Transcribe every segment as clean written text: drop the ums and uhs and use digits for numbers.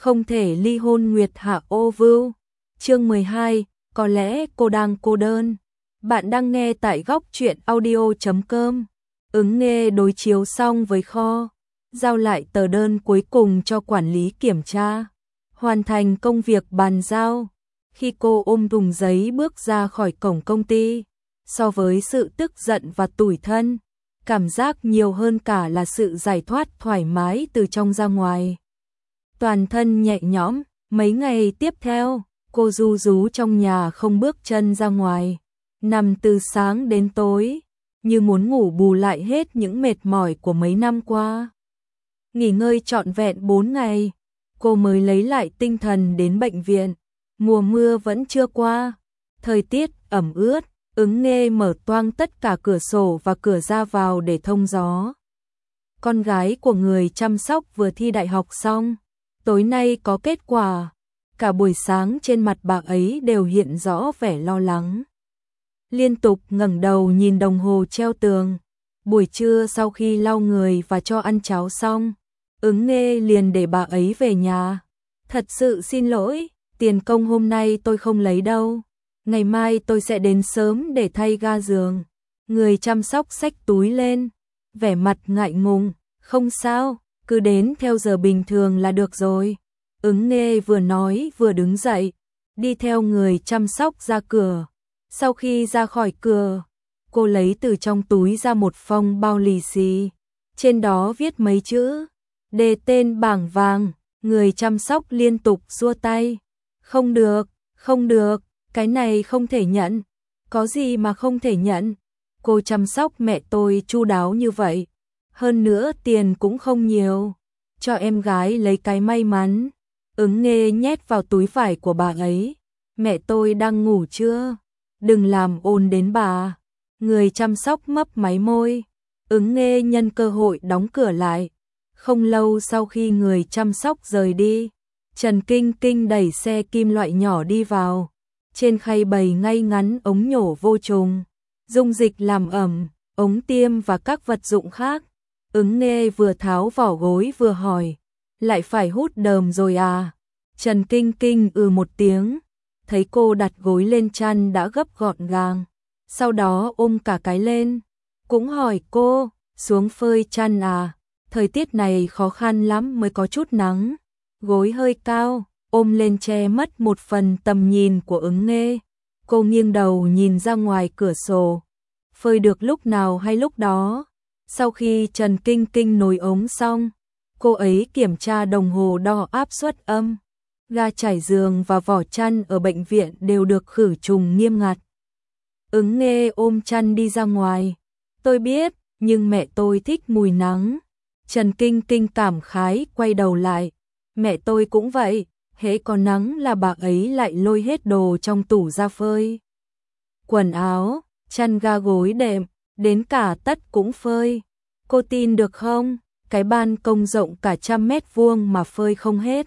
Không thể ly hôn Nguyệt Hạ Ô Vưu. Chương 12, có lẽ cô đang cô đơn. Bạn đang nghe tại góc truyện audio.com. Ứng Nghê đối chiếu xong với kho, giao lại tờ đơn cuối cùng cho quản lý kiểm tra, hoàn thành công việc bàn giao. Khi cô ôm thùng giấy bước ra khỏi cổng công ty, so với sự tức giận và tủi thân, cảm giác nhiều hơn cả là sự giải thoát thoải mái từ trong ra ngoài. Toàn thân nhẹ nhõm, mấy ngày tiếp theo, cô ru rú trong nhà không bước chân ra ngoài, nằm từ sáng đến tối, như muốn ngủ bù lại hết những mệt mỏi của mấy năm qua. Nghỉ ngơi trọn vẹn 4 ngày, cô mới lấy lại tinh thần đến bệnh viện. Mùa mưa vẫn chưa qua, thời tiết ẩm ướt, Ứng Nghê mở toang tất cả cửa sổ và cửa ra vào để thông gió. Con gái của người chăm sóc vừa thi đại học xong, tối nay có kết quả. Cả buổi sáng trên mặt bà ấy đều hiện rõ vẻ lo lắng. Liên tục ngẩng đầu nhìn đồng hồ treo tường. Buổi trưa sau khi lau người và cho ăn cháo xong, Ứng Nghê liền để bà ấy về nhà. Thật sự xin lỗi, tiền công hôm nay tôi không lấy đâu. Ngày mai tôi sẽ đến sớm để thay ga giường. Người chăm sóc xách túi lên, vẻ mặt ngại ngùng. Không sao, cứ đến theo giờ bình thường là được rồi. Ứng Nghê vừa nói vừa đứng dậy, đi theo người chăm sóc ra cửa. Sau khi ra khỏi cửa, cô lấy từ trong túi ra một phong bao lì xì. Trên đó viết mấy chữ, đề tên bảng vàng. Người chăm sóc liên tục xua tay. Không được, không được, cái này không thể nhận. Có gì mà không thể nhận? Cô chăm sóc mẹ tôi chu đáo như vậy. Hơn nữa tiền cũng không nhiều. Cho em gái lấy cái may mắn. Ứng Nghê nhét vào túi vải của bà ấy. Mẹ tôi đang ngủ chưa? Đừng làm ồn đến bà. Người chăm sóc mấp máy môi. Ứng Nghê nhân cơ hội đóng cửa lại. Không lâu sau khi người chăm sóc rời đi, Trần Kinh Kinh đẩy xe kim loại nhỏ đi vào. Trên khay bày ngay ngắn ống nhổ vô trùng, dung dịch làm ẩm, ống tiêm và các vật dụng khác. Ứng Nghê vừa tháo vỏ gối vừa hỏi, lại phải hút đờm rồi à? Trần Kinh Kinh một tiếng, thấy cô đặt gối lên chăn đã gấp gọn gàng, sau đó ôm cả cái lên, cũng hỏi cô, xuống phơi chăn à? Thời tiết này khó khăn lắm mới có chút nắng. Gối hơi cao, ôm lên che mất một phần tầm nhìn của Ứng Nghê. Cô nghiêng đầu nhìn ra ngoài cửa sổ. Phơi được lúc nào hay lúc đó. Sau khi Trần Kinh Kinh nối ống xong, cô ấy kiểm tra đồng hồ đo áp suất âm. Ga trải giường và vỏ chăn ở bệnh viện đều được khử trùng nghiêm ngặt. Ứng Nghê ôm chăn đi ra ngoài. Tôi biết, nhưng mẹ tôi thích mùi nắng. Trần Kinh Kinh cảm khái quay đầu lại. Mẹ tôi cũng vậy, hễ có nắng là bà ấy lại lôi hết đồ trong tủ ra phơi. Quần áo, chăn ga gối đệm, đến cả tất cũng phơi. Cô tin được không? Cái ban công rộng cả 100 mét vuông mà phơi không hết.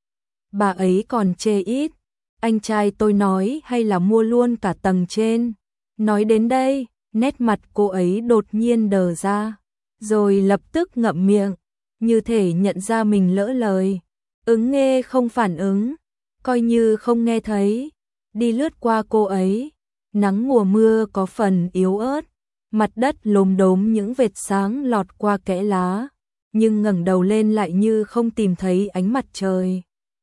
Bà ấy còn chê ít. Anh trai tôi nói hay là mua luôn cả tầng trên. Nói đến đây, nét mặt cô ấy đột nhiên đờ ra. Rồi lập tức ngậm miệng, như thể nhận ra mình lỡ lời. Ứng Nghê không phản ứng, coi như không nghe thấy, đi lướt qua cô ấy. Nắng mùa mưa có phần yếu ớt, mặt đất lốm đốm những vệt sáng lọt qua kẽ lá, nhưng ngẩng đầu lên lại như không tìm thấy ánh mặt trời.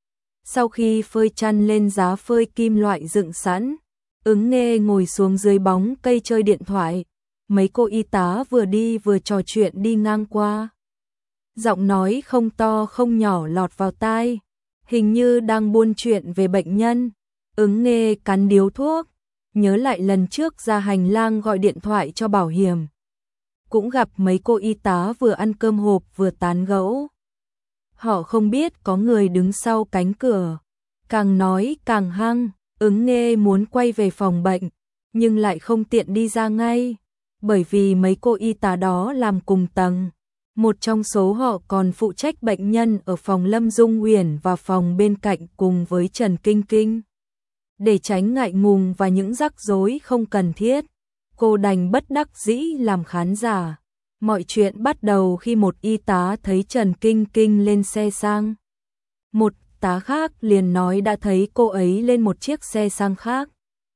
Sau khi phơi chăn lên giá phơi kim loại dựng sẵn, Ứng Nghê ngồi xuống dưới bóng cây chơi điện thoại. Mấy cô y tá vừa đi vừa trò chuyện đi ngang qua. Giọng nói không to không nhỏ lọt vào tai, hình như đang buôn chuyện về bệnh nhân. Ứng Nghê cắn điếu thuốc, nhớ lại lần trước ra hành lang gọi điện thoại cho bảo hiểm. Cũng gặp mấy cô y tá vừa ăn cơm hộp vừa tán gẫu. Họ không biết có người đứng sau cánh cửa. Càng nói càng hăng, Ứng Nghê muốn quay về phòng bệnh, nhưng lại không tiện đi ra ngay. Bởi vì mấy cô y tá đó làm cùng tầng. Một trong số họ còn phụ trách bệnh nhân ở phòng Lâm Dung Uyển và phòng bên cạnh cùng với Trần Kinh Kinh. Để tránh ngại ngùng và những rắc rối không cần thiết, cô đành bất đắc dĩ làm khán giả. Mọi chuyện bắt đầu khi một y tá thấy Trần Kinh Kinh lên xe sang. Một tá khác liền nói đã thấy cô ấy lên một chiếc xe sang khác.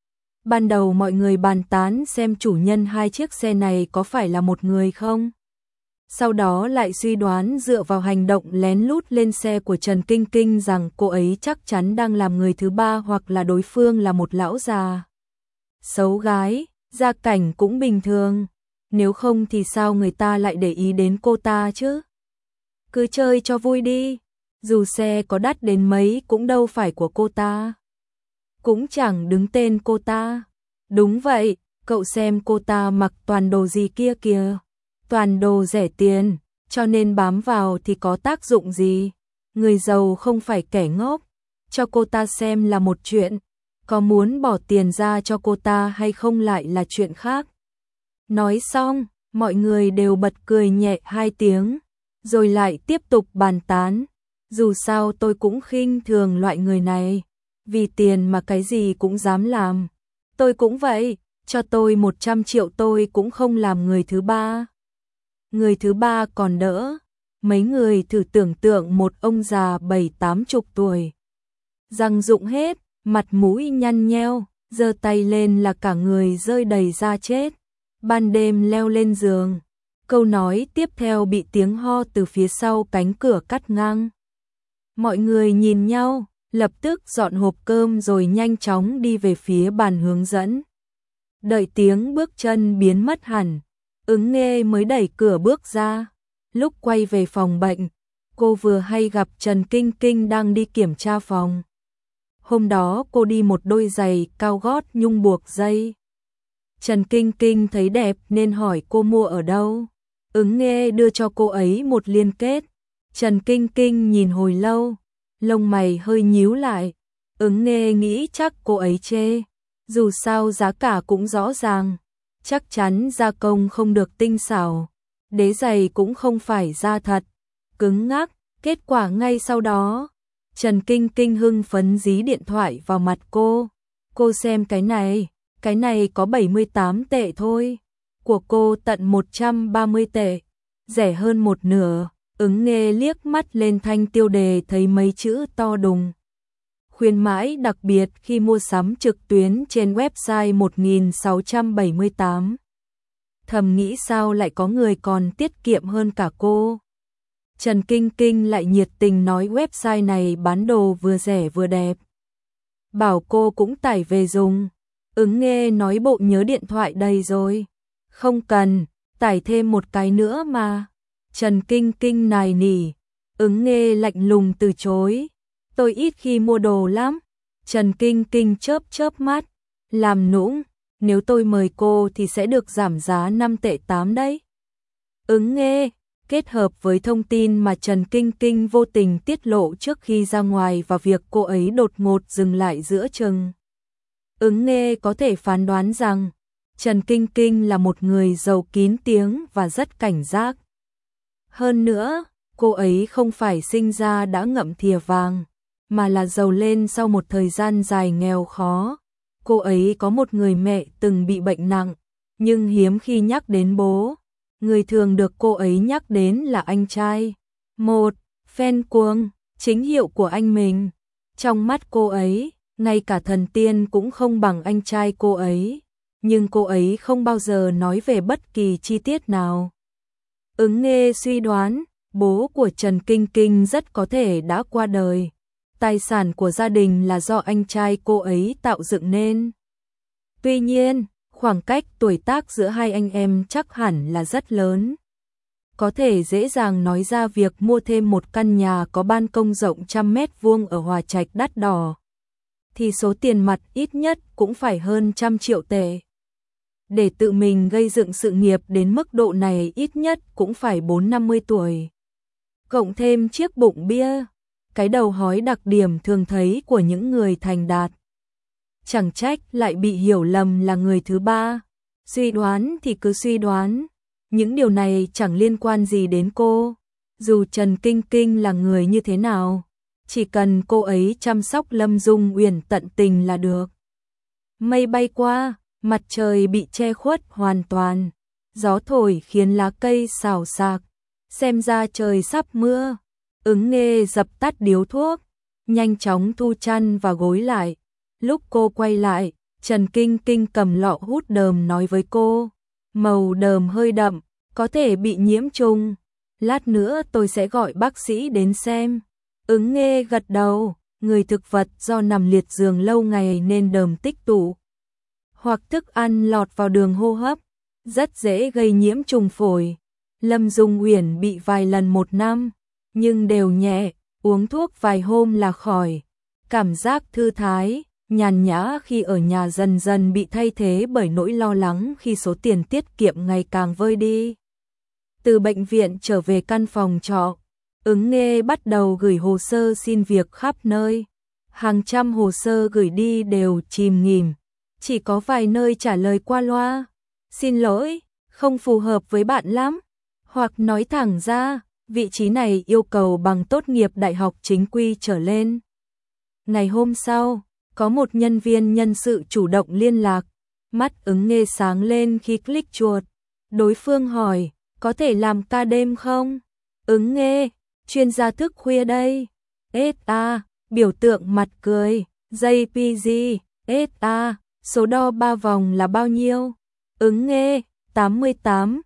Ban đầu mọi người bàn tán xem chủ nhân hai chiếc xe này có phải là một người không. Sau đó lại suy đoán dựa vào hành động lén lút lên xe của Trần Kinh Kinh rằng cô ấy chắc chắn đang làm người thứ ba hoặc là đối phương là một lão già xấu gái, gia cảnh cũng bình thường. Nếu không thì sao người ta lại để ý đến cô ta chứ? Cứ chơi cho vui đi, dù xe có đắt đến mấy cũng đâu phải của cô ta. Cũng chẳng đứng tên cô ta. Đúng vậy, cậu xem cô ta mặc toàn đồ gì kia kìa. Toàn đồ rẻ tiền, cho nên bám vào thì có tác dụng gì. Người giàu không phải kẻ ngốc. Cho cô ta xem là một chuyện, có muốn bỏ tiền ra cho cô ta hay không lại là chuyện khác. Nói xong, mọi người đều bật cười nhẹ 2 tiếng, rồi lại tiếp tục bàn tán. Dù sao tôi cũng khinh thường loại người này, vì tiền mà cái gì cũng dám làm. Tôi cũng vậy, cho tôi 100 triệu tôi cũng không làm người thứ ba. Người thứ ba còn đỡ, mấy người thử tưởng tượng một ông già 70-80 tuổi. Răng rụng hết, mặt mũi nhăn nheo, giơ tay lên là cả người rơi đầy da chết. Ban đêm leo lên giường, câu nói tiếp theo bị tiếng ho từ phía sau cánh cửa cắt ngang. Mọi người nhìn nhau, lập tức dọn hộp cơm rồi nhanh chóng đi về phía bàn hướng dẫn. Đợi tiếng bước chân biến mất hẳn, Ứng Nghê mới đẩy cửa bước ra. Lúc quay về phòng bệnh, cô vừa hay gặp Trần Kinh Kinh đang đi kiểm tra phòng. Hôm đó cô đi một đôi giày cao gót nhung buộc dây. Trần Kinh Kinh thấy đẹp nên hỏi cô mua ở đâu. Ứng Nghê đưa cho cô ấy một liên kết. Trần Kinh Kinh nhìn hồi lâu, lông mày hơi nhíu lại. Ứng Nghê nghĩ chắc cô ấy chê. Dù sao giá cả cũng rõ ràng, chắc chắn gia công không được tinh xảo. Đế giày cũng không phải da thật, cứng ngắc. Kết quả ngay sau đó, Trần Kinh Kinh hưng phấn dí điện thoại vào mặt cô. Cô xem cái này có 78 tệ thôi. Của cô tận 130 tệ, rẻ hơn một nửa. Ứng Nghê liếc mắt lên thanh tiêu đề thấy mấy chữ to đùng. Khuyến mãi đặc biệt khi mua sắm trực tuyến trên website 1678. Thầm nghĩ sao lại có người còn tiết kiệm hơn cả cô. Trần Kinh Kinh lại nhiệt tình nói website này bán đồ vừa rẻ vừa đẹp. Bảo cô cũng tải về dùng. Ứng Nghê nói bộ nhớ điện thoại đầy rồi. Không cần, tải thêm một cái nữa mà. Trần Kinh Kinh nài nỉ. Ứng Nghê lạnh lùng từ chối. Tôi ít khi mua đồ lắm. Trần Kinh Kinh chớp chớp mắt, làm nũng. Nếu tôi mời cô thì sẽ được giảm giá 5 tệ 8 đấy. Ứng Nghê, kết hợp với thông tin mà Trần Kinh Kinh vô tình tiết lộ trước khi ra ngoài và việc cô ấy đột ngột dừng lại giữa chừng. Ứng Nghê có thể phán đoán rằng Trần Kinh Kinh là một người giàu kín tiếng và rất cảnh giác. Hơn nữa, cô ấy không phải sinh ra đã ngậm thìa vàng, mà là giàu lên sau một thời gian dài nghèo khó. Cô ấy có một người mẹ từng bị bệnh nặng, nhưng hiếm khi nhắc đến bố. Người thường được cô ấy nhắc đến là anh trai. Một fan cuồng, chính hiệu của anh mình. Trong mắt cô ấy, ngay cả thần tiên cũng không bằng anh trai cô ấy. Nhưng cô ấy không bao giờ nói về bất kỳ chi tiết nào. Ứng Nghê suy đoán, bố của Trần Kinh Kinh rất có thể đã qua đời. Tài sản của gia đình là do anh trai cô ấy tạo dựng nên. Tuy nhiên, khoảng cách tuổi tác giữa hai anh em chắc hẳn là rất lớn. Có thể dễ dàng nói ra việc mua thêm một căn nhà có ban công rộng 100 m² ở Hòa Trạch đắt đỏ. Thì số tiền mặt ít nhất cũng phải hơn 100 triệu tệ. Để tự mình gây dựng sự nghiệp đến mức độ này ít nhất cũng phải 40-50 tuổi. Cộng thêm chiếc bụng bia, cái đầu hói đặc điểm thường thấy của những người thành đạt. Chẳng trách lại bị hiểu lầm là người thứ ba. Suy đoán thì cứ suy đoán, những điều này chẳng liên quan gì đến cô. Dù Trần Kinh Kinh là người như thế nào, chỉ cần cô ấy chăm sóc Lâm Dung Uyển tận tình là được. Mây bay qua, mặt trời bị che khuất hoàn toàn, gió thổi khiến lá cây xào xạc, xem ra trời sắp mưa. Ứng Nghê dập tắt điếu thuốc, nhanh chóng thu chăn và gối lại. Lúc cô quay lại, Trần Kinh Kinh cầm lọ hút đờm nói với cô, màu đờm hơi đậm, có thể bị nhiễm trùng. Lát nữa tôi sẽ gọi bác sĩ đến xem. Ứng Nghê gật đầu, người thực vật do nằm liệt giường lâu ngày nên đờm tích tụ hoặc thức ăn lọt vào đường hô hấp, rất dễ gây nhiễm trùng phổi. Lâm Dung Uyển bị vài lần một năm, nhưng đều nhẹ, uống thuốc vài hôm là khỏi. Cảm giác thư thái, nhàn nhã khi ở nhà dần dần bị thay thế bởi nỗi lo lắng khi số tiền tiết kiệm ngày càng vơi đi. Từ bệnh viện trở về căn phòng trọ, Ứng Nghê bắt đầu gửi hồ sơ xin việc khắp nơi. Hàng trăm hồ sơ gửi đi đều chìm nghỉm, chỉ có vài nơi trả lời qua loa. Xin lỗi, không phù hợp với bạn lắm. Hoặc nói thẳng ra, vị trí này yêu cầu bằng tốt nghiệp đại học chính quy trở lên. Ngày hôm sau, có một nhân viên nhân sự chủ động liên lạc. Mắt Ứng Nghê sáng lên khi click chuột. Đối phương hỏi, có thể làm ca đêm không? Ứng Nghê, chuyên gia thức khuya đây. SA, biểu tượng mặt cười. JPG, SA, số đo 3 vòng là bao nhiêu? Ứng Nghê, 88,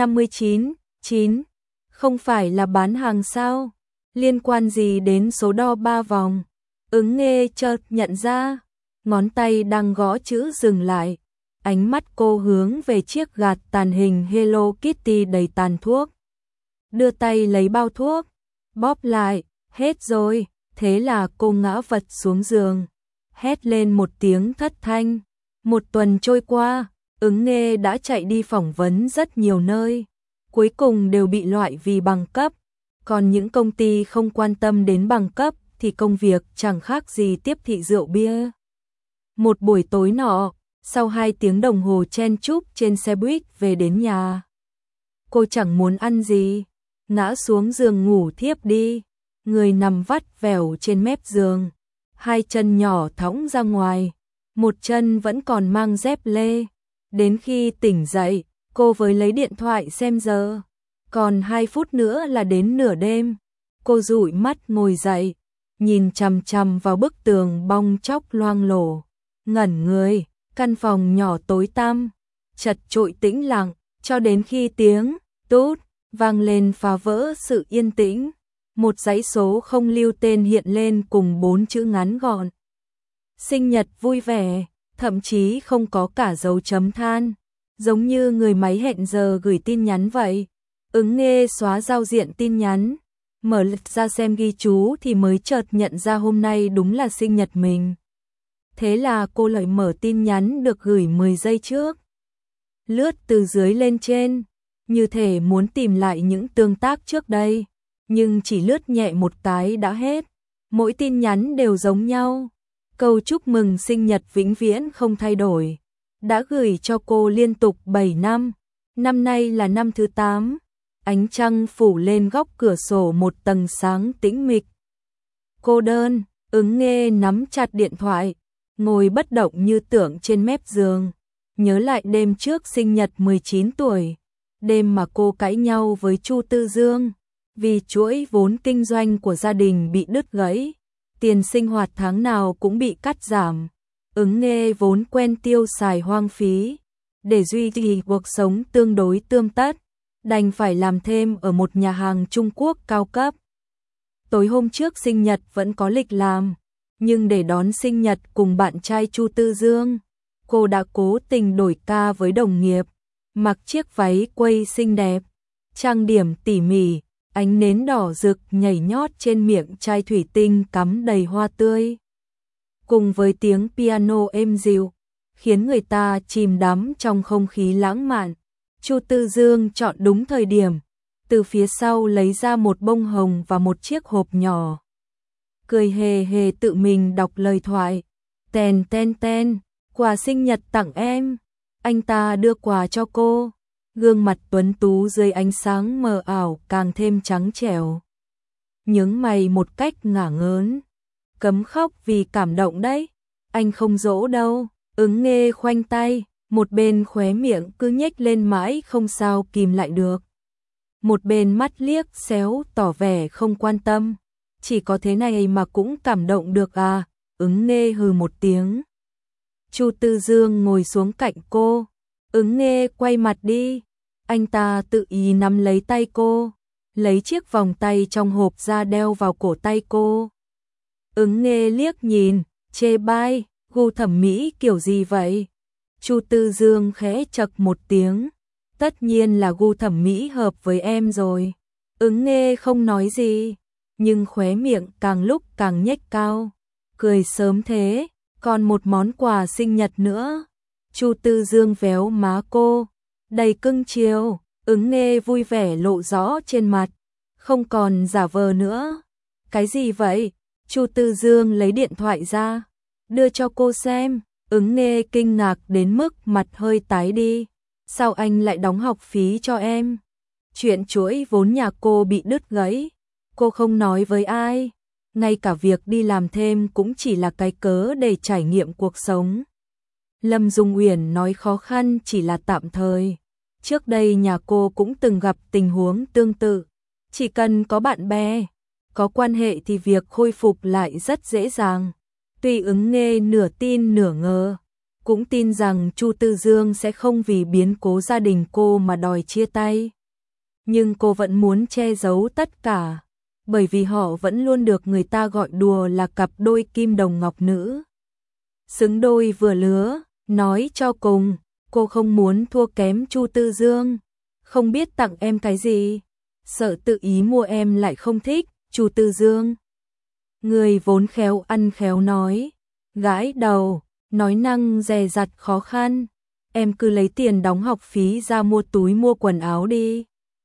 59, 9. Không phải là bán hàng sao? Liên quan gì đến số đo 3 vòng? Ứng Nghê chợt nhận ra, ngón tay đang gõ chữ dừng lại. Ánh mắt cô hướng về chiếc gạt tàn hình Hello Kitty đầy tàn thuốc. Đưa tay lấy bao thuốc, bóp lại, hết rồi. Thế là cô ngã vật xuống giường, hét lên một tiếng thất thanh. Một tuần trôi qua, Ứng Nghê đã chạy đi phỏng vấn rất nhiều nơi, cuối cùng đều bị loại vì bằng cấp. Còn những công ty không quan tâm đến bằng cấp thì công việc chẳng khác gì tiếp thị rượu bia. Một buổi tối nọ, sau 2 tiếng đồng hồ chen chúc trên xe buýt về đến nhà, cô chẳng muốn ăn gì, ngã xuống giường ngủ thiếp đi. Người nằm vắt vẻo trên mép giường, 2 chân nhỏ thõng ra ngoài, một chân vẫn còn mang dép lê. Đến khi tỉnh dậy, cô mới lấy điện thoại xem giờ, còn 2 phút nữa là đến nửa đêm. Cô dụi mắt ngồi dậy, nhìn chằm chằm vào bức tường bong chóc loang lổ, ngẩn người. Căn phòng nhỏ tối tăm, chật chội tĩnh lặng, cho đến khi tiếng tút vang lên phá vỡ sự yên tĩnh. Một dãy số không lưu tên hiện lên cùng 4 chữ ngắn gọn. Sinh nhật vui vẻ, thậm chí không có cả dấu chấm than, giống như người máy hẹn giờ gửi tin nhắn vậy. Ứng Nghê xóa giao diện tin nhắn, mở lịch ra xem ghi chú thì mới chợt nhận ra hôm nay đúng là sinh nhật mình. Thế là cô lại mở tin nhắn được gửi 10 giây trước. Lướt từ dưới lên trên, như thể muốn tìm lại những tương tác trước đây, nhưng chỉ lướt nhẹ một cái đã hết. Mỗi tin nhắn đều giống nhau. Câu chúc mừng sinh nhật vĩnh viễn không thay đổi. Đã gửi cho cô liên tục 7 năm. Năm nay là năm thứ 8. Ánh trăng phủ lên góc cửa sổ một tầng sáng tĩnh mịch. Cô đơn, Ứng Nghê nắm chặt điện thoại, ngồi bất động như tượng trên mép giường, nhớ lại đêm trước sinh nhật 19 tuổi, đêm mà cô cãi nhau với Chu Tư Dương, vì chuỗi vốn kinh doanh của gia đình bị đứt gãy, tiền sinh hoạt tháng nào cũng bị cắt giảm. Ứng Nghê vốn quen tiêu xài hoang phí, để duy trì cuộc sống tương đối tươm tất, đành phải làm thêm ở một nhà hàng Trung Quốc cao cấp. Tối hôm trước sinh nhật vẫn có lịch làm, nhưng để đón sinh nhật cùng bạn trai Chu Tư Dương, cô đã cố tình đổi ca với đồng nghiệp, mặc chiếc váy quây xinh đẹp, trang điểm tỉ mỉ, ánh nến đỏ rực nhảy nhót trên miệng chai thủy tinh cắm đầy hoa tươi. Cùng với tiếng piano êm dịu, khiến người ta chìm đắm trong không khí lãng mạn. Chu Tư Dương chọn đúng thời điểm, từ phía sau lấy ra một bông hồng và một chiếc hộp nhỏ. Cười hề hề tự mình đọc lời thoại. Tèn ten ten, quà sinh nhật tặng em. Anh ta đưa quà cho cô. Gương mặt tuấn tú dưới ánh sáng mờ ảo càng thêm trắng trẻo. Nhướng mày một cách ngả ngớn. Cấm khóc vì cảm động đấy. Anh không dỗ đâu. Ứng Nghê khoanh tay, một bên khóe miệng cứ nhếch lên mãi không sao kìm lại được. Một bên mắt liếc xéo tỏ vẻ không quan tâm. chỉ có thế này mà cũng cảm động được à, Ứng Nghê hừ một tiếng. Chu Tư Dương ngồi xuống cạnh cô, Ứng Nghê quay mặt đi, anh ta tự ý nắm lấy tay cô, lấy chiếc vòng tay trong hộp ra đeo vào cổ tay cô. Ứng Nghê liếc nhìn, chê bai, gu thẩm mỹ kiểu gì vậy? Chu Tư Dương khẽ chậc một tiếng, tất nhiên là gu thẩm mỹ hợp với em rồi. Ứng Nghê không nói gì, nhưng khóe miệng càng lúc càng nhếch cao, cười sớm thế, còn một món quà sinh nhật nữa. Chu Tư Dương véo má cô, đầy cưng chiều, Ứng Nghê vui vẻ lộ rõ trên mặt, không còn giả vờ nữa. Cái gì vậy? Chu Tư Dương lấy điện thoại ra, đưa cho cô xem. Ứng Nghê kinh ngạc đến mức mặt hơi tái đi. Sao anh lại đóng học phí cho em? Chuyện chuỗi vốn nhà cô bị đứt gãy, cô không nói với ai. Ngay cả việc đi làm thêm cũng chỉ là cái cớ để trải nghiệm cuộc sống. Lâm Dung Uyển nói khó khăn chỉ là tạm thời. Trước đây nhà cô cũng từng gặp tình huống tương tự. Chỉ cần có bạn bè, có quan hệ thì việc khôi phục lại rất dễ dàng. Tuy Ứng Nghê nửa tin nửa ngờ, cũng tin rằng Chu Tư Dương sẽ không vì biến cố gia đình cô mà đòi chia tay. Nhưng cô vẫn muốn che giấu tất cả, bởi vì họ vẫn luôn được người ta gọi đùa là cặp đôi kim đồng ngọc nữ. Xứng đôi vừa lứa, nói cho cùng, cô không muốn thua kém Chu Tư Dương. Không biết tặng em cái gì, sợ tự ý mua em lại không thích. Chu Tư Dương, người vốn khéo ăn khéo nói, gãi đầu, nói năng dè dặt khó khăn. Em cứ lấy tiền đóng học phí ra mua túi mua quần áo đi.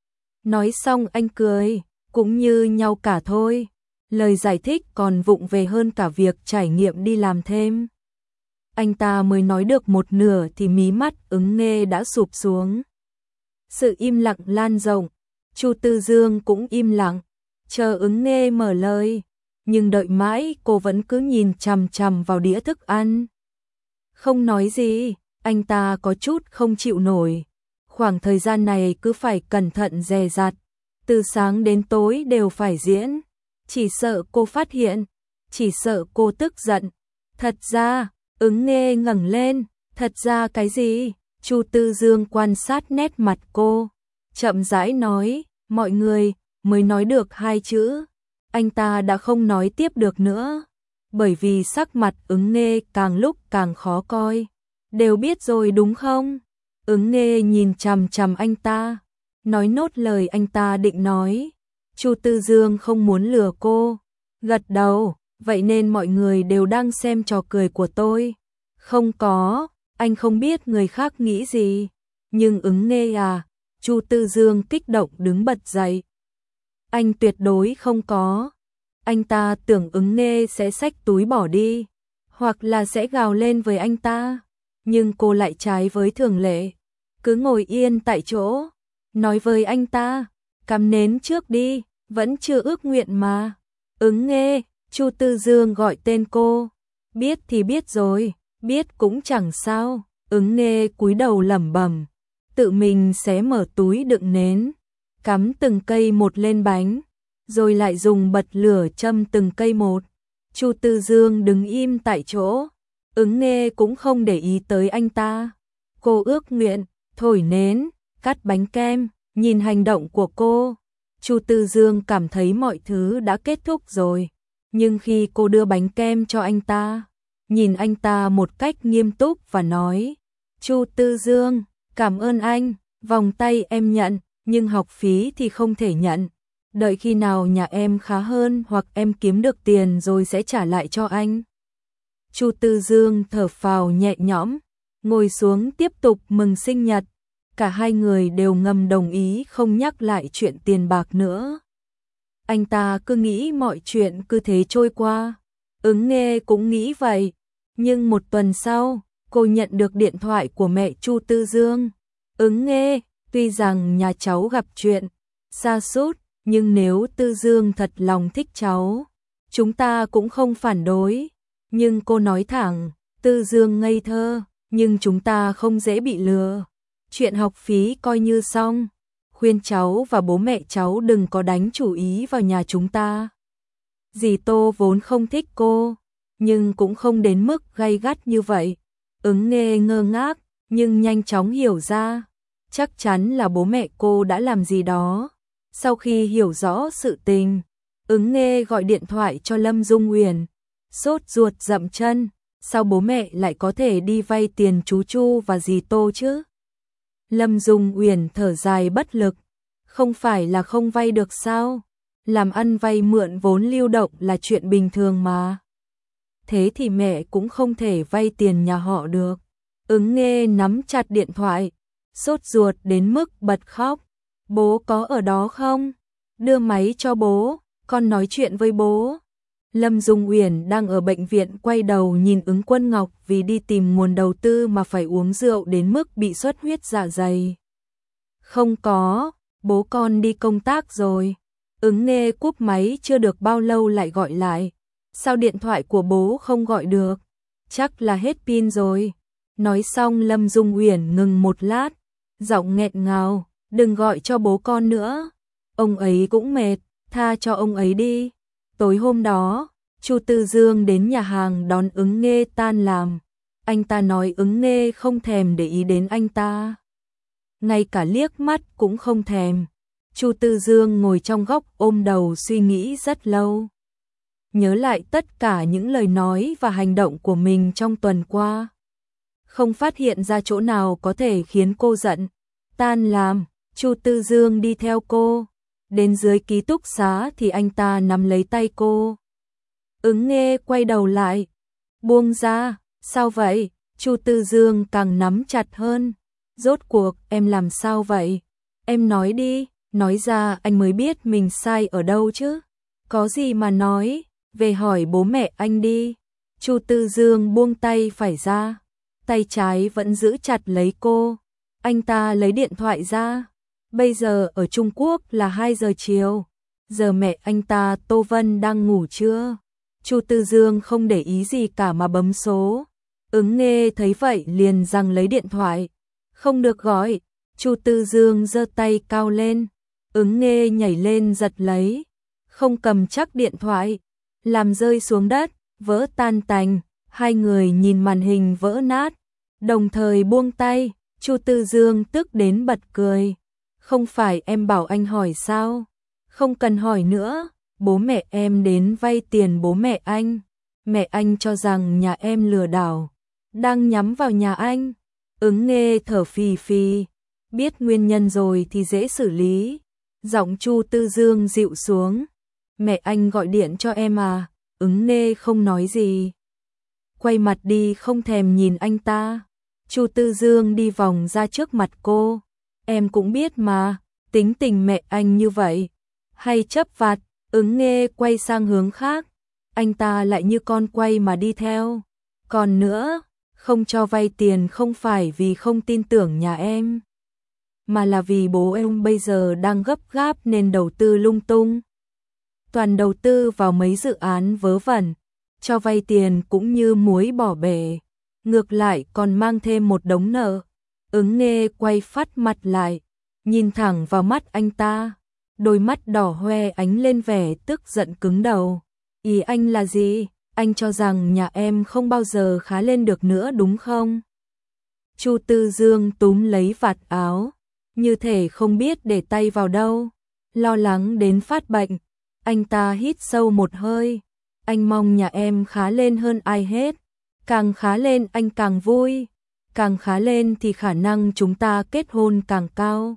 Nói xong anh cười, cũng như nhau cả thôi. Lời giải thích còn vụng về hơn cả việc trải nghiệm đi làm thêm. Anh ta mới nói được một nửa thì mí mắt Ứng Nghê đã sụp xuống. Sự im lặng lan rộng, Chu Tư Dương cũng im lặng, chờ Ứng Nghê mở lời, nhưng đợi mãi cô vẫn cứ nhìn chằm chằm vào đĩa thức ăn. Không nói gì, anh ta có chút không chịu nổi. Khoảng thời gian này cứ phải cẩn thận dè dặt, từ sáng đến tối đều phải diễn. Chỉ sợ cô phát hiện, chỉ sợ cô tức giận. Thật ra, Ứng Nghê ngẩng lên, thật ra cái gì? Chu Tư Dương quan sát nét mặt cô, chậm rãi nói, mọi người, mới nói được 2 chữ. Anh ta đã không nói tiếp được nữa, bởi vì sắc mặt Ứng Nghê càng lúc càng khó coi. Đều biết rồi đúng không? Ứng Nghê nhìn chằm chằm anh ta, nói nốt lời anh ta định nói. Chu Tư Dương không muốn lừa cô, gật đầu, vậy nên mọi người đều đang xem trò cười của tôi. Không có, anh không biết người khác nghĩ gì, nhưng Ứng Nghê à, Chu Tư Dương kích động đứng bật dậy. Anh tuyệt đối không có. Anh ta tưởng Ứng Nghê sẽ xách túi bỏ đi, hoặc là sẽ gào lên với anh ta, nhưng cô lại trái với thường lệ, cứ ngồi yên tại chỗ, nói với anh ta, cắm nến trước đi, vẫn chưa ước nguyện mà. Ứng Nghê, Chu Tư Dương gọi tên cô, biết thì biết rồi, biết cũng chẳng sao. Ứng Nghê cúi đầu lẩm bẩm, tự mình xé mở túi đựng nến, cắm từng cây một lên bánh, rồi lại dùng bật lửa châm từng cây một. Chu Tư Dương đứng im tại chỗ, Ứng Nghê cũng không để ý tới anh ta. Cô ước nguyện, thổi nến, cắt bánh kem, nhìn hành động của cô, Chu Tư Dương cảm thấy mọi thứ đã kết thúc rồi. Nhưng khi cô đưa bánh kem cho anh ta, nhìn anh ta một cách nghiêm túc và nói, Chu Tư Dương, cảm ơn anh, vòng tay em nhận, nhưng học phí thì không thể nhận. Đợi khi nào nhà em khá hơn hoặc em kiếm được tiền rồi sẽ trả lại cho anh. Chu Tư Dương thở phào nhẹ nhõm, ngồi xuống tiếp tục mừng sinh nhật. Cả hai người đều ngầm đồng ý không nhắc lại chuyện tiền bạc nữa. Anh ta cứ nghĩ mọi chuyện cứ thế trôi qua. Ứng Nghê cũng nghĩ vậy. Nhưng một tuần sau, cô nhận được điện thoại của mẹ Chu Tư Dương. Ứng Nghê, tuy rằng nhà cháu gặp chuyện sa sút, nhưng nếu Tư Dương thật lòng thích cháu, chúng ta cũng không phản đối. Nhưng cô nói thẳng, Tư Dương ngây thơ, nhưng chúng ta không dễ bị lừa. Chuyện học phí coi như xong, khuyên cháu và bố mẹ cháu đừng có đánh chủ ý vào nhà chúng ta. Dì Tô vốn không thích cô, nhưng cũng không đến mức gay gắt như vậy. Ứng Nghê ngơ ngác, nhưng nhanh chóng hiểu ra, chắc chắn là bố mẹ cô đã làm gì đó. Sau khi hiểu rõ sự tình, Ứng Nghê gọi điện thoại cho Lâm Dung Uyển, sốt ruột dậm chân, sao bố mẹ lại có thể đi vay tiền chú Chu và dì Tô chứ? Lâm Dung Uyển thở dài bất lực, không phải là không vay được sao? Làm ăn vay mượn vốn lưu động là chuyện bình thường mà. Thế thì mẹ cũng không thể vay tiền nhà họ được. Ứng Nghê nắm chặt điện thoại, sốt ruột đến mức bật khóc. Bố có ở đó không? Đưa máy cho bố, con nói chuyện với bố. Lâm Dung Uyển đang ở bệnh viện quay đầu nhìn Ứng Quân Ngọc vì đi tìm nguồn đầu tư mà phải uống rượu đến mức bị xuất huyết dạ dày. Không có, bố con đi công tác rồi. Ứng Nghê cúp máy chưa được bao lâu lại gọi lại. Sao điện thoại của bố không gọi được? Chắc là hết pin rồi. Nói xong Lâm Dung Uyển ngừng một lát, giọng nghẹn ngào, đừng gọi cho bố con nữa. Ông ấy cũng mệt, tha cho ông ấy đi. Tối hôm đó, Chu Tư Dương đến nhà hàng đón Ứng Nghê tan làm. Anh ta nói Ứng Nghê không thèm để ý đến anh ta. Ngay cả liếc mắt cũng không thèm. Chu Tư Dương ngồi trong góc ôm đầu suy nghĩ rất lâu. Nhớ lại tất cả những lời nói và hành động của mình trong tuần qua. Không phát hiện ra chỗ nào có thể khiến cô giận. Tan làm, Chu Tư Dương đi theo cô. Đến dưới ký túc xá thì anh ta nắm lấy tay cô. Ứng Nghê quay đầu lại. Buông ra, sao vậy? Chu Tư Dương càng nắm chặt hơn. Rốt cuộc em làm sao vậy? Em nói đi, nói ra anh mới biết mình sai ở đâu chứ. Có gì mà nói, về hỏi bố mẹ anh đi. Chu Tư Dương buông tay phải ra, tay trái vẫn giữ chặt lấy cô. Anh ta lấy điện thoại ra. Bây giờ ở Trung Quốc là 2 giờ chiều. Giờ mẹ anh ta Tô Vân đang ngủ trưa. Chu Tư Dương không để ý gì cả mà bấm số. Ứng Nghê thấy vậy liền giằng lấy điện thoại. Không được gọi. Chu Tư Dương giơ tay cao lên. Ứng Nghê nhảy lên giật lấy. Không cầm chắc điện thoại. Làm rơi xuống đất, vỡ tan tành. Hai người nhìn màn hình vỡ nát. Đồng thời buông tay. Chu Tư Dương tức đến bật cười. Không phải em bảo anh hỏi sao? Không cần hỏi nữa. Bố mẹ em đến vay tiền bố mẹ anh. Mẹ anh cho rằng nhà em lừa đảo. Đang nhắm vào nhà anh. Ứng Nghê thở phì phì. Biết nguyên nhân rồi thì dễ xử lý. Giọng Chu Tư Dương dịu xuống. Mẹ anh gọi điện cho em à? Ứng Nghê không nói gì. Quay mặt đi không thèm nhìn anh ta. Chu Tư Dương đi vòng ra trước mặt cô. Em cũng biết mà, tính tình mẹ anh như vậy. Hay chấp vặt. Ứng Nghê quay sang hướng khác. Anh ta lại như con quay mà đi theo. Còn nữa, không cho vay tiền không phải vì không tin tưởng nhà em, mà là vì bố em bây giờ đang gấp gáp nên đầu tư lung tung. Toàn đầu tư vào mấy dự án vớ vẩn, cho vay tiền cũng như muối bỏ bể. Ngược lại còn mang thêm một đống nợ. Ứng Nghê quay phát mặt lại, nhìn thẳng vào mắt anh ta. Đôi mắt đỏ hoe ánh lên vẻ tức giận cứng đầu. Ý anh là gì? Anh cho rằng nhà em không bao giờ khá lên được nữa đúng không? Chu Tư Dương túm lấy vạt áo, như thể không biết để tay vào đâu, lo lắng đến phát bệnh. Anh ta hít sâu một hơi. Anh mong nhà em khá lên hơn ai hết. Càng khá lên anh càng vui. Càng khá lên thì khả năng chúng ta kết hôn càng cao.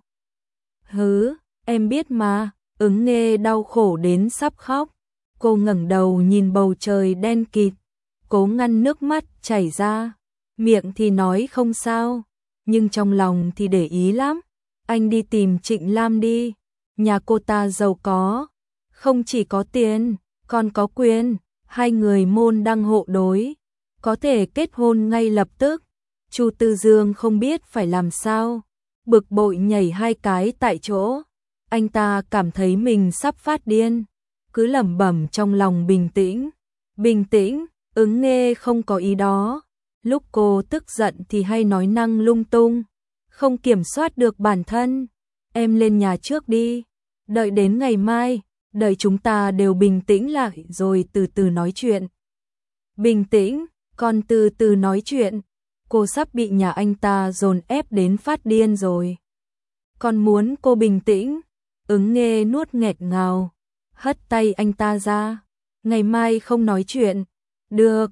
Hứ, em biết mà. Ứng Nghê đau khổ đến sắp khóc. Cô ngẩng đầu nhìn bầu trời đen kịt, cố ngăn nước mắt chảy ra. Miệng thì nói không sao, nhưng trong lòng thì để ý lắm. Anh đi tìm Trịnh Lam đi. Nhà cô ta giàu có, không chỉ có tiền, còn có quyền. Hai người môn đăng hộ đối, có thể kết hôn ngay lập tức. Chu Tư Dương không biết phải làm sao, bực bội nhảy 2 cái tại chỗ. Anh ta cảm thấy mình sắp phát điên, cứ lẩm bẩm trong lòng bình tĩnh. Bình tĩnh, Ứng Nghê không có ý đó. Lúc cô tức giận thì hay nói năng lung tung, không kiểm soát được bản thân. Em lên nhà trước đi, đợi đến ngày mai, Đợi chúng ta đều bình tĩnh lại rồi từ từ nói chuyện. Bình tĩnh, còn từ từ nói chuyện. Cô sắp bị nhà anh ta dồn ép đến phát điên rồi. Còn muốn cô bình tĩnh. Ứng Nghê nuốt nghẹt ngào, hất tay anh ta ra. Ngày mai không nói chuyện. Được,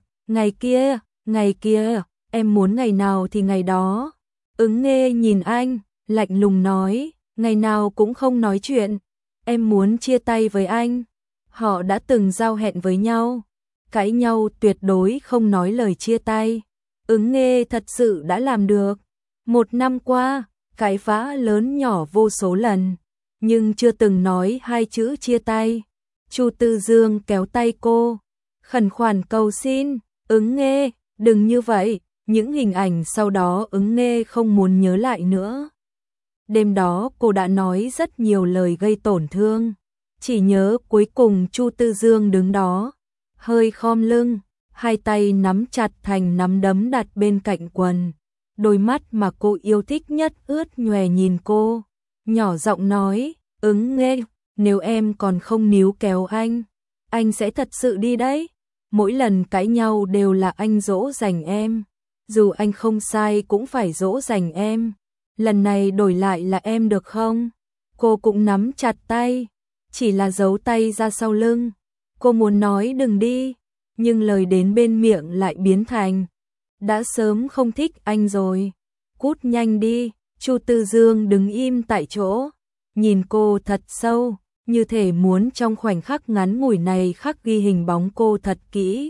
ngày kia, em muốn ngày nào thì ngày đó. Ứng Nghê nhìn anh, lạnh lùng nói, ngày nào cũng không nói chuyện. Em muốn chia tay với anh. Họ đã từng giao hẹn với nhau. Cãi nhau tuyệt đối không nói lời chia tay. Ứng Nghê thật sự đã làm được. 1 năm qua, cãi vã lớn nhỏ vô số lần, nhưng chưa từng nói 2 chữ chia tay. Chu Tư Dương kéo tay cô, khẩn khoản cầu xin, Ứng Nghê, đừng như vậy. Những hình ảnh sau đó Ứng Nghê không muốn nhớ lại nữa. Đêm đó cô đã nói rất nhiều lời gây tổn thương, chỉ nhớ cuối cùng Chu Tư Dương đứng đó, hơi khom lưng, hai tay nắm chặt thành nắm đấm đặt bên cạnh quần. Đôi mắt mà cô yêu thích nhất ướt nhòe nhìn cô, nhỏ giọng nói, Ứng Nghê, nếu em còn không níu kéo anh sẽ thật sự đi đấy. Mỗi lần cãi nhau đều là anh dỗ dành em, dù anh không sai cũng phải dỗ dành em. Lần này đổi lại là em được không? Cô cũng nắm chặt tay, chỉ là giấu tay ra sau lưng. Cô muốn nói đừng đi, nhưng lời đến bên miệng lại biến thành, đã sớm không thích anh rồi. Cút nhanh đi. Chu Tư Dương đứng im tại chỗ, nhìn cô thật sâu, như thể muốn trong khoảnh khắc ngắn ngủi này khắc ghi hình bóng cô thật kỹ,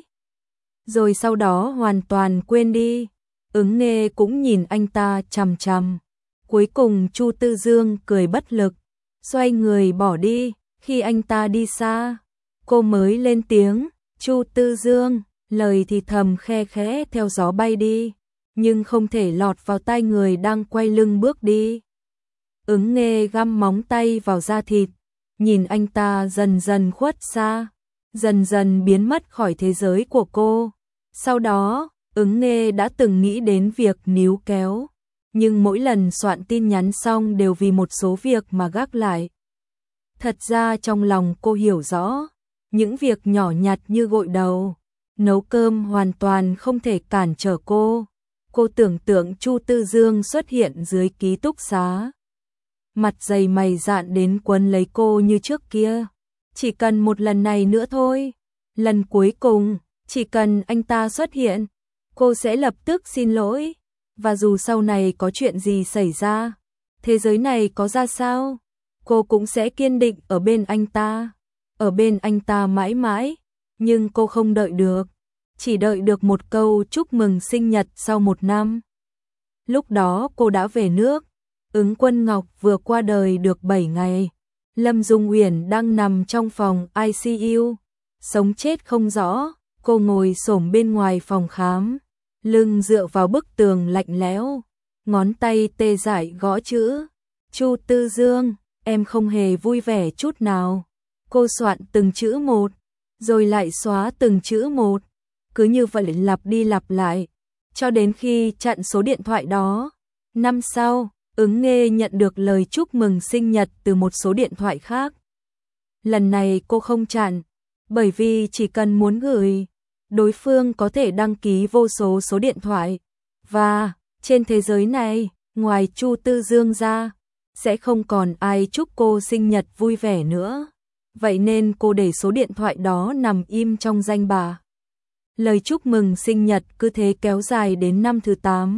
rồi sau đó hoàn toàn quên đi. Ứng Nghê cũng nhìn anh ta chằm chằm. Cuối cùng Chu Tư Dương cười bất lực, xoay người bỏ đi. Khi anh ta đi xa, cô mới lên tiếng, Chu Tư Dương, lời thì thầm khe khẽ theo gió bay đi, nhưng không thể lọt vào tai người đang quay lưng bước đi. Ứng Nghê găm móng tay vào da thịt, nhìn anh ta dần dần khuất xa, dần dần biến mất khỏi thế giới của cô. Sau đó, Ứng Nghê đã từng nghĩ đến việc níu kéo, nhưng mỗi lần soạn tin nhắn xong đều vì một số việc mà gác lại. Thật ra trong lòng cô hiểu rõ, những việc nhỏ nhặt như gội đầu, nấu cơm hoàn toàn không thể cản trở cô. Cô tưởng tượng Chu Tư Dương xuất hiện dưới ký túc xá, mặt dày mày dạn đến quấn lấy cô như trước kia. Chỉ cần một lần này nữa thôi, lần cuối cùng, chỉ cần anh ta xuất hiện, cô sẽ lập tức xin lỗi. Và dù sau này có chuyện gì xảy ra, thế giới này có ra sao, cô cũng sẽ kiên định ở bên anh ta, ở bên anh ta mãi mãi. Nhưng cô không đợi được, chỉ đợi được một câu chúc mừng sinh nhật sau 1 năm. Lúc đó cô đã về nước, Ứng Quân Ngọc vừa qua đời được 7 ngày. Lâm Dung Uyển đang nằm trong phòng ICU, sống chết không rõ. Cô ngồi xổm bên ngoài phòng khám, lưng dựa vào bức tường lạnh lẽo, ngón tay tê dại gõ chữ. Chu Tư Dương, em không hề vui vẻ chút nào. Cô soạn từng chữ một, rồi lại xóa từng chữ một, cứ như vậy lặp đi lặp lại, cho đến khi chặn số điện thoại đó. Năm sau, Ứng Nghê nhận được lời chúc mừng sinh nhật từ một số điện thoại khác. Lần này cô không chặn, bởi vì chỉ cần muốn gửi, đối phương có thể đăng ký vô số số điện thoại. Và, trên thế giới này, ngoài Chu Tư Dương ra, sẽ không còn ai chúc cô sinh nhật vui vẻ nữa. Vậy nên cô để số điện thoại đó nằm im trong danh bạ. Lời chúc mừng sinh nhật cứ thế kéo dài đến năm thứ 8.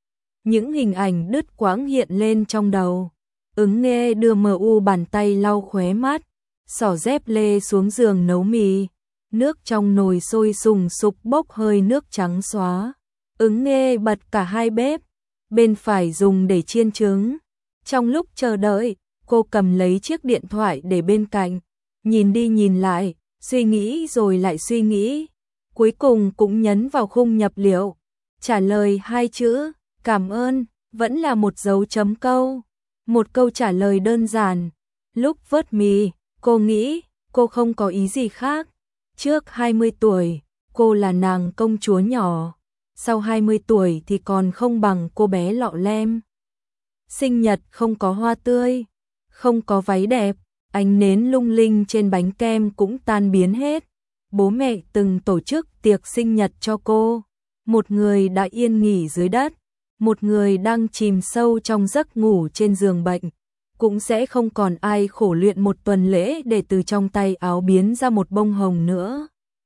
Những hình ảnh đứt quãng hiện lên trong đầu. Ứng Nghê đưa MU bàn tay lau khóe mắt, xỏ dép lê xuống giường nấu mì. Nước trong nồi sôi sùng sục bốc hơi nước trắng xóa. Ứng Nghê bật cả hai bếp, bên phải dùng để chiên trứng. Trong lúc chờ đợi, cô cầm lấy chiếc điện thoại để bên cạnh, nhìn đi nhìn lại, suy nghĩ rồi lại suy nghĩ. Cuối cùng cũng nhấn vào khung nhập liệu, trả lời 2 chữ, cảm ơn, vẫn là một dấu chấm câu. Một câu trả lời đơn giản. Lúc vớt mì, cô nghĩ, cô không có ý gì khác. Trước 20 tuổi, cô là nàng công chúa nhỏ. Sau 20 tuổi thì còn không bằng cô bé lọ lem. Sinh nhật không có hoa tươi, không có váy đẹp, ánh nến lung linh trên bánh kem cũng tan biến hết. Bố mẹ từng tổ chức tiệc sinh nhật cho cô. Một người đã yên nghỉ dưới đất, một người đang chìm sâu trong giấc ngủ trên giường bệnh. Cũng sẽ không còn ai khổ luyện một tuần lễ để từ trong tay áo biến ra một bông hồng nữa.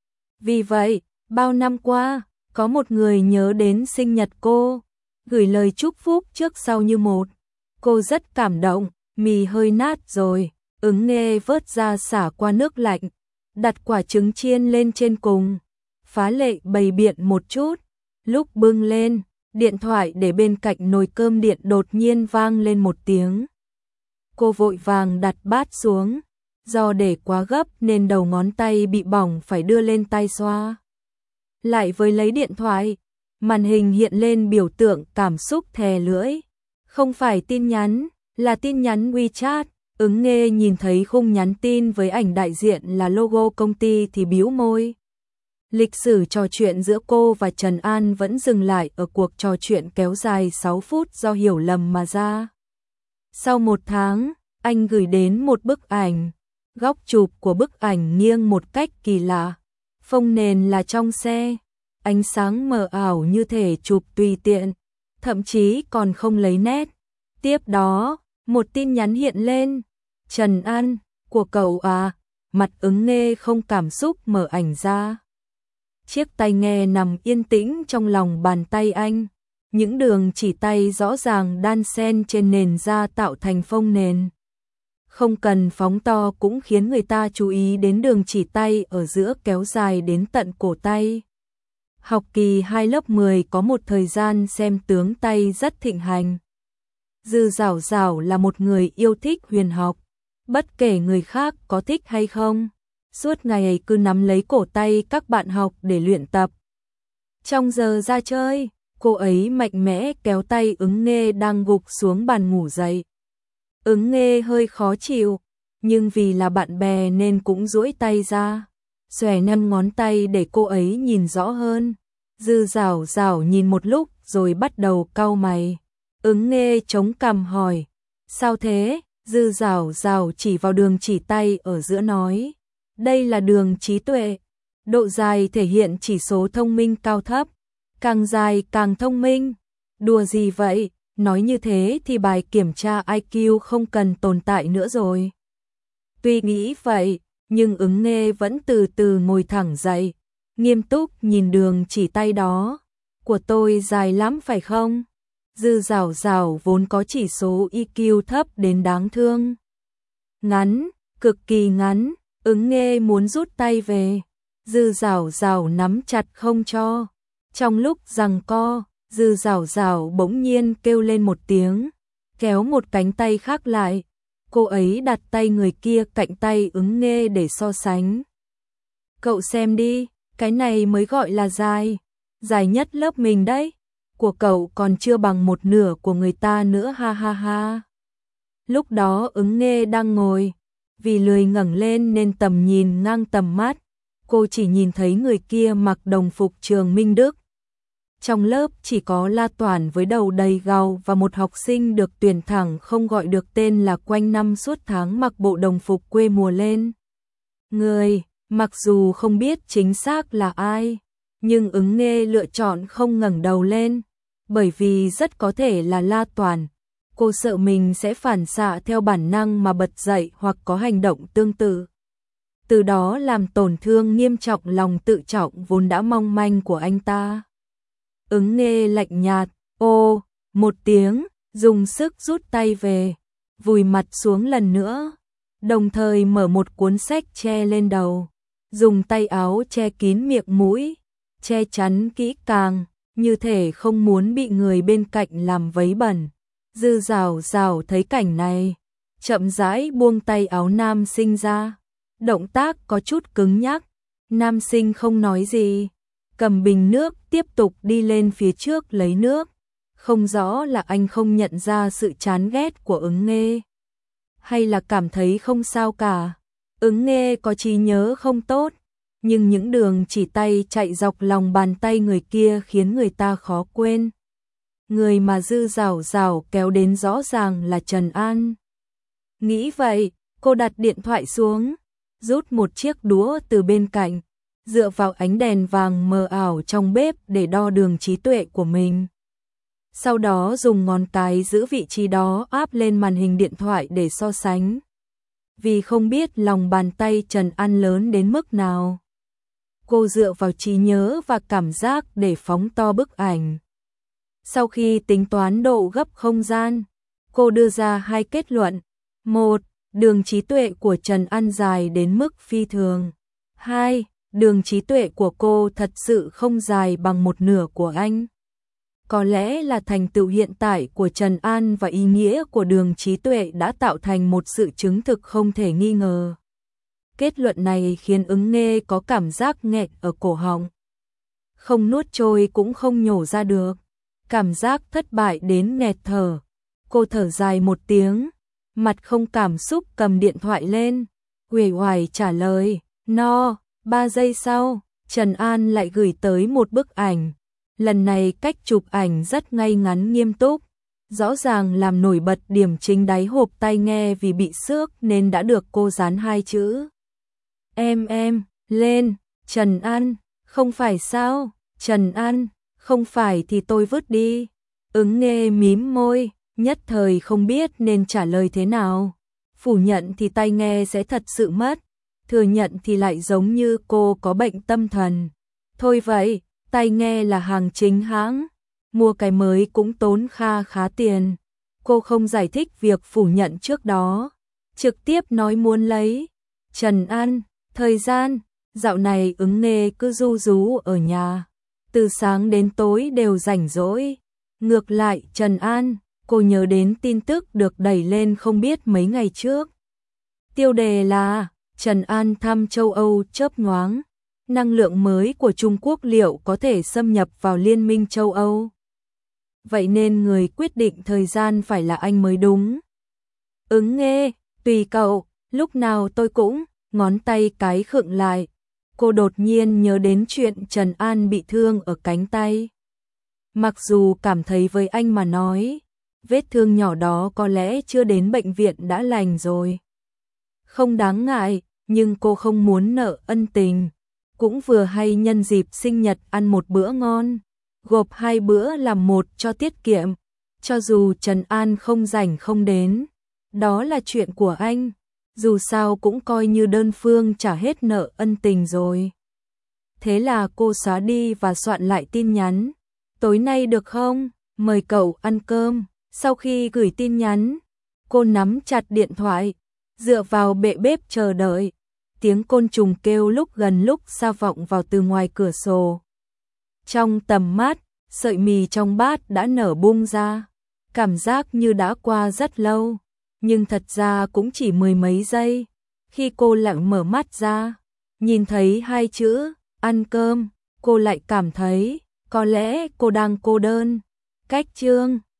Vì vậy, bao năm qua, có một người nhớ đến sinh nhật cô, gửi lời chúc phúc trước sau như một. Cô rất cảm động, mì hơi nát rồi, Ứng Nghê vớt ra xả qua nước lạnh, đặt quả trứng chiên lên trên cùng. Phá Lệ bày biện một chút, lúc bưng lên, điện thoại để bên cạnh nồi cơm điện đột nhiên vang lên một tiếng. Cô vội vàng đặt bát xuống, do để quá gấp nên đầu ngón tay bị bỏng phải đưa lên tay xoa. Lại với lấy điện thoại, màn hình hiện lên biểu tượng cảm xúc thè lưỡi. Không phải tin nhắn, là tin nhắn WeChat. Ứng Nghê nhìn thấy khung nhắn tin với ảnh đại diện là logo công ty thì bĩu môi. Lịch sử trò chuyện giữa cô và Trần An vẫn dừng lại ở cuộc trò chuyện kéo dài 6 phút do hiểu lầm mà ra. Sau 1 tháng, anh gửi đến một bức ảnh. Góc chụp của bức ảnh nghiêng một cách kỳ lạ. Phông nền là trong xe. Ánh sáng mờ ảo như thể chụp tùy tiện. Thậm chí còn không lấy nét. Tiếp đó, một tin nhắn hiện lên. Trần An, của cậu à? Mặt Ứng Nghê không cảm xúc mở ảnh ra. Chiếc tai nghe nằm yên tĩnh trong lòng bàn tay anh. Những đường chỉ tay rõ ràng đan xen trên nền da tạo thành phông nền. Không cần phóng to cũng khiến người ta chú ý đến đường chỉ tay ở giữa kéo dài đến tận cổ tay. Học kỳ 2 lớp 10 có một thời gian xem tướng tay rất thịnh hành. Dư Dảo Dảo là một người yêu thích huyền học. Bất kể người khác có thích hay không, suốt ngày ấy cứ nắm lấy cổ tay các bạn học để luyện tập. Trong giờ ra chơi, cô ấy mạnh mẽ kéo tay Ứng Nghê đang gục xuống bàn ngủ dậy. Ứng Nghê hơi khó chịu, nhưng vì là bạn bè nên cũng duỗi tay ra, xòe 5 ngón tay để cô ấy nhìn rõ hơn. Dư Dảo Dảo nhìn một lúc rồi bắt đầu cau mày. Ứng Nghê chống cằm hỏi, sao thế? Dư Dảo Dảo chỉ vào đường chỉ tay ở giữa nói, đây là đường trí tuệ. Độ dài thể hiện chỉ số thông minh cao thấp, càng dài càng thông minh. Đùa gì vậy, nói như thế thì bài kiểm tra IQ không cần tồn tại nữa rồi. Tuy nghĩ vậy, nhưng Ứng Nghê vẫn từ từ ngồi thẳng dậy, nghiêm túc nhìn đường chỉ tay đó. Của tôi dài lắm phải không? Dư Dảo Dảo vốn có chỉ số IQ thấp đến đáng thương. Ngắn, cực kỳ ngắn. Ứng Nghê muốn rút tay về. Dư Dảo Dảo nắm chặt không cho. Trong lúc giằng co, Dư Dảo Dảo bỗng nhiên kêu lên một tiếng, kéo một cánh tay khác lại. Cô ấy đặt tay người kia cạnh tay Ứng Nghê để so sánh. Cậu xem đi, cái này mới gọi là dài. Dài nhất lớp mình đấy. Của cậu còn chưa bằng một nửa của người ta nữa, ha ha ha. Lúc đó Ứng Nghê đang ngồi, vì lười ngẩng lên nên tầm nhìn ngang tầm mắt. Cô chỉ nhìn thấy người kia mặc đồng phục trường Minh Đức. Trong lớp chỉ có La Toản với đầu đầy gàu và một học sinh được tuyển thẳng không gọi được tên là quanh năm suốt tháng mặc bộ đồng phục quê mùa lên. Người, mặc dù không biết chính xác là ai, nhưng Ứng Nghê lựa chọn không ngẩng đầu lên, bởi vì rất có thể là La Toản. Cô sợ mình sẽ phản xạ theo bản năng mà bật dậy hoặc có hành động tương tự. Từ đó làm tổn thương nghiêm trọng lòng tự trọng vốn đã mong manh của anh ta. Ứng Nghê lạnh nhạt, ô, một tiếng, dùng sức rút tay về, vùi mặt xuống lần nữa, đồng thời mở một cuốn sách che lên đầu, dùng tay áo che kín miệng mũi, che chắn kỹ càng, như thể không muốn bị người bên cạnh làm vấy bẩn. Dư Dảo Dảo thấy cảnh này, chậm rãi buông tay áo nam sinh ra, động tác có chút cứng nhắc. Nam sinh không nói gì, cầm bình nước tiếp tục đi lên phía trước lấy nước. Không rõ là anh không nhận ra sự chán ghét của Ứng Nghê, hay là cảm thấy không sao cả. Ứng Nghê có trí nhớ không tốt, nhưng những đường chỉ tay chạy dọc lòng bàn tay người kia khiến người ta khó quên. Người mà Dư Dảo Dảo kéo đến rõ ràng là Trần An. Nghĩ vậy, Cô đặt điện thoại xuống, rút một chiếc đũa từ bên cạnh, dựa vào ánh đèn vàng mờ ảo trong bếp để đo đường trí tuệ của mình. Sau đó dùng ngón cái giữ vị trí đó áp lên màn hình điện thoại để so sánh. Vì không biết lòng bàn tay Trần An lớn đến mức nào, cô dựa vào trí nhớ và cảm giác để phóng to bức ảnh. Sau khi tính toán độ gấp không gian, cô đưa ra hai kết luận. 1. Đường trí tuệ của Trần An dài đến mức phi thường. 2. Đường trí tuệ của cô thật sự không dài bằng một nửa của anh. Có lẽ là thành tựu hiện tại của Trần An và ý nghĩa của đường trí tuệ đã tạo thành một sự chứng thực không thể nghi ngờ. Kết luận này khiến Ứng Nghê có cảm giác nghẹt ở cổ họng. Không nuốt trôi cũng không nhổ ra được. Cảm giác thất bại đến nghẹt thở. Cô thở dài một tiếng, mặt không cảm xúc cầm điện thoại lên, uể oải trả lời, no. 3 giây sau, Trần An lại gửi tới một bức ảnh. Lần này cách chụp ảnh rất ngay ngắn nghiêm túc, rõ ràng làm nổi bật điểm chính đáy hộp tai nghe vì bị xước nên đã được cô dán 2 chữ. Em lên. Trần An, không phải sao? Trần An, không phải thì tôi vứt đi. Ứng Nghê mím môi, nhất thời không biết nên trả lời thế nào. Phủ nhận thì tai nghe sẽ thật sự mất, thừa nhận thì lại giống như cô có bệnh tâm thần. Thôi vậy, tai nghe là hàng chính hãng, mua cái mới cũng tốn khá tiền. Cô không giải thích việc phủ nhận trước đó, trực tiếp nói muốn lấy. Trần An, thời gian, dạo này Ứng Nghê cứ ru rú ở nhà, từ sáng đến tối đều rảnh rỗi. Ngược lại Trần An, cô nhớ đến tin tức được đẩy lên không biết mấy ngày trước. Tiêu đề là Trần An thăm châu Âu chớp nhoáng. Năng lượng mới của Trung Quốc liệu có thể xâm nhập vào Liên minh châu Âu? Vậy nên người quyết định thời gian phải là anh mới đúng. Ứng Nghê, tùy cậu, lúc nào tôi cũng, ngón tay cái khựng lại. Cô đột nhiên nhớ đến chuyện Trần An bị thương ở cánh tay. Mặc dù cảm thấy với anh mà nói, vết thương nhỏ đó có lẽ chưa đến bệnh viện đã lành rồi. Không đáng ngại, nhưng cô không muốn nợ ân tình. Cũng vừa hay nhân dịp sinh nhật ăn một bữa ngon, gộp 2 bữa làm một cho tiết kiệm. Cho dù Trần An không rảnh không đến, đó là chuyện của anh. Dù sao cũng coi như đơn phương trả hết nợ ân tình rồi. Thế là cô xóa đi và soạn lại tin nhắn. Tối nay được không? Mời cậu ăn cơm. Sau khi gửi tin nhắn, cô nắm chặt điện thoại, dựa vào bệ bếp chờ đợi. Tiếng côn trùng kêu lúc gần lúc xa vọng vào từ ngoài cửa sổ. Trong tầm mắt, sợi mì trong bát đã nở bung ra. Cảm giác như đã qua rất lâu, nhưng thật ra cũng chỉ 10 mấy giây. Khi cô lặng mở mắt ra, nhìn thấy 2 chữ, ăn cơm, cô lại cảm thấy, có lẽ cô đang cô đơn. Cách chương